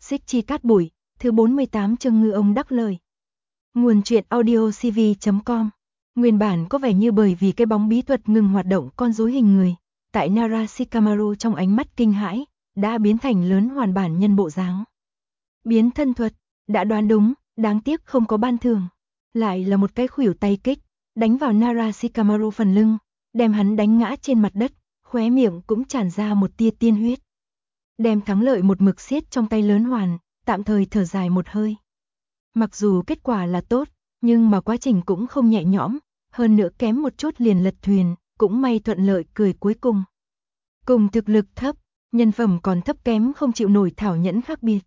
Xích chi cát bụi, thứ 48 chương ngư ông đắc lời. Nguồn truyện audio cv.com. Nguyên bản có vẻ như bởi vì cái bóng bí thuật ngừng hoạt động con rối hình người, tại Nara Shikamaru trong ánh mắt kinh hãi, đã biến thành lớn hoàn bản nhân bộ dáng. Biến thân thuật, đã đoán đúng, đáng tiếc không có ban thưởng. Lại là một cái khuỷu tay kích, đánh vào Nara Shikamaru phần lưng, đem hắn đánh ngã trên mặt đất, khóe miệng cũng tràn ra một tia tiên huyết. Đem thắng lợi một mực siết trong tay lớn hoàn, tạm thời thở dài một hơi. Mặc dù kết quả là tốt, nhưng mà quá trình cũng không nhẹ nhõm, hơn nữa kém một chút liền lật thuyền, cũng may thuận lợi cười cuối cùng. Cùng thực lực thấp, nhân phẩm còn thấp kém không chịu nổi thảo nhẫn khác biệt.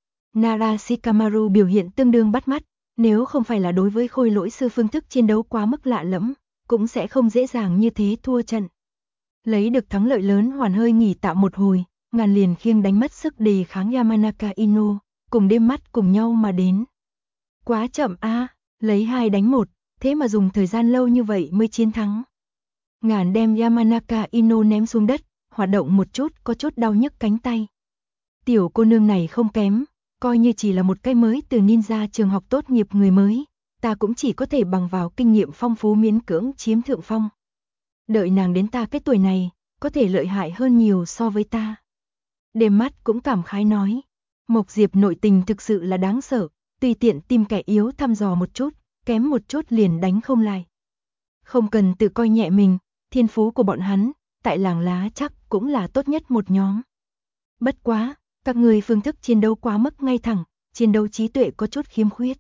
Nara Shikamaru biểu hiện tương đương bắt mắt, nếu không phải là đối với khôi lỗi sư phương thức chiến đấu quá mức lạ lẫm, cũng sẽ không dễ dàng như thế thua trận. Lấy được thắng lợi lớn hoàn hơi nghỉ tạm một hồi, ngàn liền khiêng đánh mất sức đề kháng Yamanaka Ino, cùng đêm mắt cùng nhau mà đến. Quá chậm a, lấy 2 đánh 1, thế mà dùng thời gian lâu như vậy mới chiến thắng. Ngàn đem Yamanaka Ino ném xuống đất, hoạt động một chút có chút đau nhức cánh tay. Tiểu cô nương này không kém, coi như chỉ là một cái mới từ ninja trường học tốt nghiệp người mới, ta cũng chỉ có thể bằng vào kinh nghiệm phong phú miễn cưỡng chiếm thượng phong. Đợi nàng đến ta cái tuổi này, có thể lợi hại hơn nhiều so với ta. Đêm mắt cũng cảm khái nói, Mộc Diệp nội tình thực sự là đáng sợ, tùy tiện tìm kẻ yếu thăm dò một chút, kém một chút liền đánh không lại. Không cần tự coi nhẹ mình, thiên phú của bọn hắn, tại làng lá chắc cũng là tốt nhất một nhóm. Bất quá, các người phương thức chiến đấu quá mức ngay thẳng, chiến đấu trí tuệ có chút khiếm khuyết.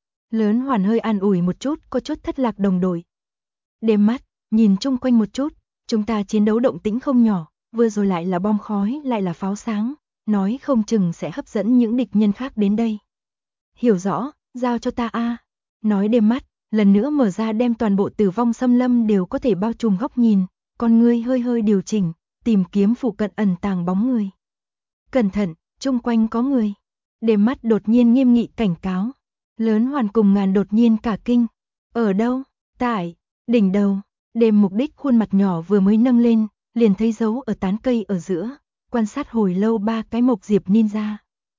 Lớn hoàn hơi an ủi một chút, có chút thất lạc đồng đội. Đêm mắt, nhìn chung quanh một chút, chúng ta chiến đấu động tĩnh không nhỏ, vừa rồi lại là bom khói, lại là pháo sáng, nói không chừng sẽ hấp dẫn những địch nhân khác đến đây. Hiểu rõ, giao cho ta a. Nói đêm mắt, lần nữa mở ra đem toàn bộ Tử Vong Xâm Lâm đều có thể bao trùm góc nhìn, con ngươi hơi hơi điều chỉnh, tìm kiếm phụ cận ẩn tàng bóng người. Cẩn thận, chung quanh có người. Đêm mắt đột nhiên nghiêm nghị cảnh cáo. Lớn hoàn cùng ngàn đột nhiên cả kinh. Ở đâu? Tại đỉnh đầu. Đêm mục đích khuôn mặt nhỏ vừa mới nâng lên, liền thấy dấu ở tán cây ở giữa, quan sát hồi lâu 3 cái Mộc Diệp ninja.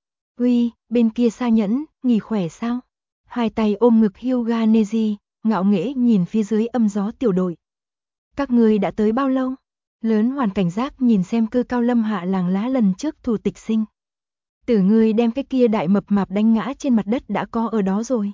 Uy, bên kia Sa Nhẫn, nghỉ khỏe sao? Hai tay ôm ngực Hyuga Neji, ngạo nghễ nhìn phía dưới âm gió tiểu đội. Các người đã tới bao lâu? Lớn hoàn cảnh giác nhìn xem Cơ Cao Lâm hạ làng lá lần trước thủ tịch sinh. Tử ngươi đem cái kia đại mập mạp đánh ngã trên mặt đất đã có ở đó rồi.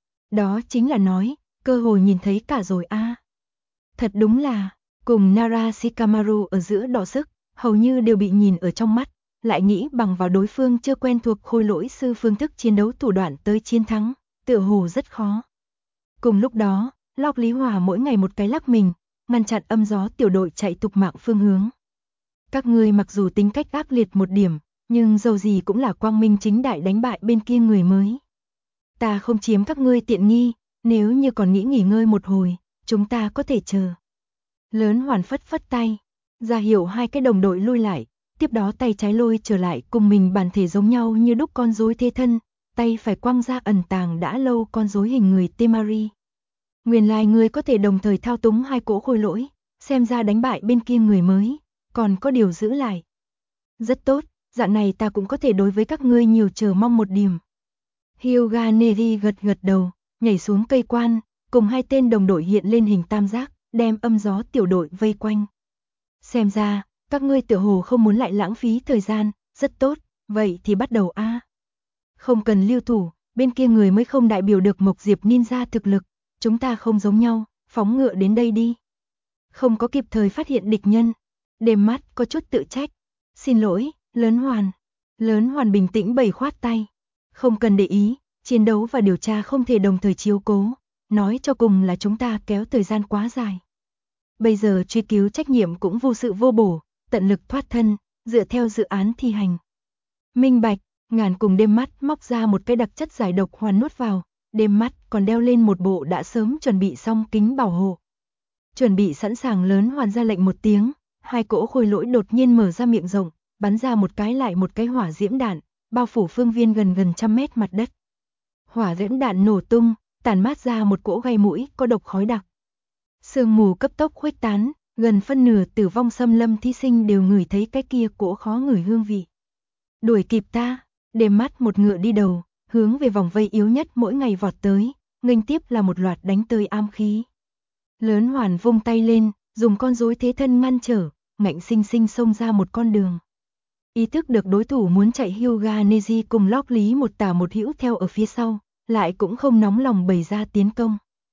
Đó chính là nói, cơ hội nhìn thấy cả rồi a. Thật đúng là, cùng Nara Shikamaru ở giữa đọ sức, hầu như đều bị nhìn ở trong mắt, lại nghĩ bằng vào đối phương chưa quen thuộc khôi lỗi sư phương thức chiến đấu thủ đoạn tới chiến thắng, tựa hồ rất khó. Cùng lúc đó, Lộc Lý Hòa mỗi ngày một cái lắc mình, ngăn chặn âm gió tiểu đội chạy tục mạng phương hướng. Các ngươi mặc dù tính cách ác liệt một điểm, nhưng dầu gì cũng là quang minh chính đại đánh bại bên kia người mới. Ta không chiếm các ngươi tiện nghi, nếu như còn nghĩ nghỉ ngơi một hồi, chúng ta có thể chờ. Lớn hoàn phất phất tay, ra hiệu 2 cái đồng đội lui lại, tiếp đó tay trái lôi trở lại cùng mình bản thể giống nhau như đúc con rối thế thân, tay phải quăng ra ẩn tàng đã lâu con rối hình người Temari. Nguyên lai người có thể đồng thời thao túng 2 cỗ khôi lỗi, xem ra đánh bại bên kia người mới, còn có điều giữ lại. Rất tốt, dạng này ta cũng có thể đối với các ngươi nhiều chờ mong một điểm. Hyuga Neri gật gật đầu, nhảy xuống cây quan, cùng 2 tên đồng đội hiện lên hình tam giác, đem âm gió tiểu đội vây quanh. Xem ra, các ngươi tựa hồ không muốn lại lãng phí thời gian, rất tốt, vậy thì bắt đầu a. Không cần lưu thủ, bên kia người mới không đại biểu được Mộc Diệp ninja thực lực, chúng ta không giống nhau, phóng ngựa đến đây đi. Không có kịp thời phát hiện địch nhân, đêm mắt có chút tự trách. Xin lỗi, Lớn hoàn. Lớn hoàn bình tĩnh bày khoát tay. Không cần để ý, chiến đấu và điều tra không thể đồng thời chiếu cố, nói cho cùng là chúng ta kéo thời gian quá dài. Bây giờ truy cứu trách nhiệm cũng vô sự vô bổ, tận lực thoát thân, dựa theo dự án thi hành. Minh bạch, ngàn cùng đêm mắt móc ra một cái đặc chất giải độc hoàn nuốt vào, đêm mắt còn đeo lên một bộ đã sớm chuẩn bị xong kính bảo hộ. Chuẩn bị sẵn sàng Lớn hoàn ra lệnh một tiếng, 2 cỗ khôi lỗi đột nhiên mở ra miệng rộng, bắn ra một cái lại một cái hỏa diễm đạn, bao phủ phương viên gần 100 mét mặt đất. Hỏa diễm đạn nổ tung, tản mát ra một cỗ gây mũi có độc khói đặc. Sương mù cấp tốc khuếch tán, gần phân nửa Tử Vong Xâm Lâm thí sinh đều ngửi thấy cái kia cỗ khó ngửi hương vị. Đuổi kịp ta, Đêm mắt một ngựa đi đầu, hướng về vòng vây yếu nhất mỗi ngày vọt tới, nghênh tiếp là một loạt đánh tơi am khí. Lớn Hoàn vung tay lên, dùng con rối thế thân ngăn trở, ngạnh sinh sinh xông ra một con đường. Ý thức được đối thủ muốn chạy, Hyuga Neji cùng Lóc Lý một tả một hữu theo ở phía sau, lại cũng không nóng lòng bày ra tiến công.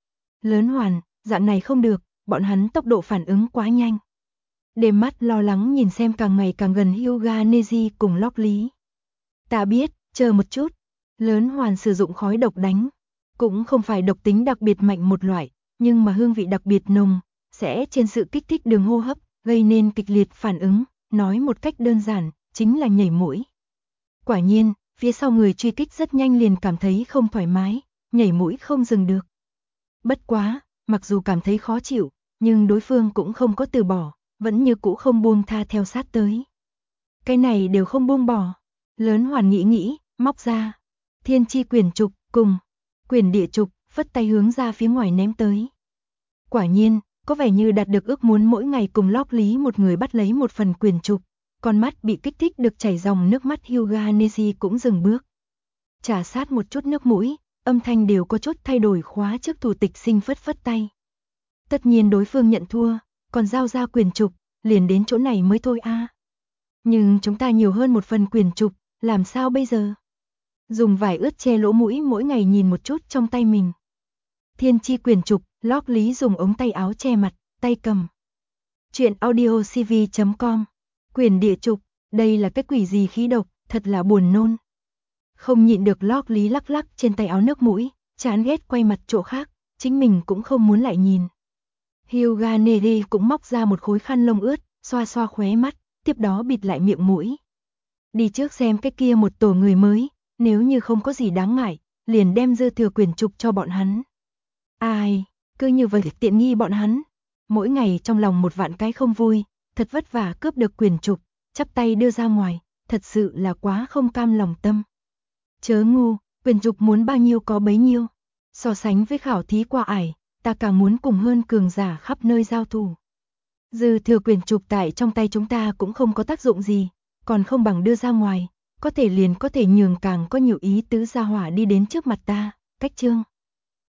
Lớn Hoàn, dạng này không được, bọn hắn tốc độ phản ứng quá nhanh. Đêm mắt lo lắng nhìn xem càng ngày càng gần Hyuga Neji cùng Lóc Lý. Ta biết, chờ một chút. Lớn Hoàn sử dụng khói độc đánh. Cũng không phải độc tính đặc biệt mạnh một loại, nhưng mà hương vị đặc biệt nồng, sẽ trên sự kích thích đường hô hấp, gây nên kịch liệt phản ứng, nói một cách đơn giản, chính là nhảy mũi. Quả nhiên, phía sau người truy kích rất nhanh liền cảm thấy không thoải mái, nhảy mũi không dừng được. Bất quá, mặc dù cảm thấy khó chịu, nhưng đối phương cũng không có từ bỏ, vẫn như cũ không buông tha theo sát tới. Cái này đều không buông bỏ. Lớn Hoàn nghĩ, móc ra Thiên Chi Quyền Trục cùng Quyền Địa Trục, phất tay hướng ra phía ngoài ném tới. Quả nhiên, có vẻ như đạt được ước muốn mỗi ngày cùng Lóc Lý một người bắt lấy một phần quyền trục, con mắt bị kích thích được chảy dòng nước mắt, Hyuga Neji cũng dừng bước. Trà sát một chút nước mũi, âm thanh đều có chút thay đổi, khóa trước thủ tịch sinh phất phất tay. Tất nhiên đối phương nhận thua, còn giao ra quyền trục, liền đến chỗ này mới thôi a. Nhưng chúng ta nhiều hơn một phần quyền trục, làm sao bây giờ? Dùng vải ướt che lỗ mũi, mỗi ngày nhìn một chút trong tay mình. Thiên Chi Quyền Trục, Lóc Lý dùng ống tay áo che mặt, tay cầm. Chuyện audiocv.com. Quyền Địa Trục, đây là cái quỷ gì khí độc, thật là buồn nôn. Không nhịn được, Lóc Lý lắc lắc trên tay áo nước mũi, chán ghét quay mặt chỗ khác, chính mình cũng không muốn lại nhìn. Hyuga Neji cũng móc ra một khối khăn lông ướt, xoa xoa khóe mắt, tiếp đó bịt lại miệng mũi. Đi trước xem cái kia một tổ người mới, nếu như không có gì đáng ngại, liền đem dư thừa quyền trục cho bọn hắn. Ai, cứ như vậy tiện nghi bọn hắn. Mỗi ngày trong lòng một vạn cái không vui, thật vất vả cướp được quyền trục, chắp tay đưa ra ngoài, thật sự là quá không cam lòng tâm. Chớ ngu, quyền trục muốn bao nhiêu có bấy nhiêu. So sánh với khảo thí qua ải, ta càng muốn cùng hơn cường giả khắp nơi giao thủ. Dư thừa quyền trục tại trong tay chúng ta cũng không có tác dụng gì, còn không bằng đưa ra ngoài, có thể liền có thể nhường càng có nhiều ý tứ gia hỏa đi đến trước mặt ta. Cách chương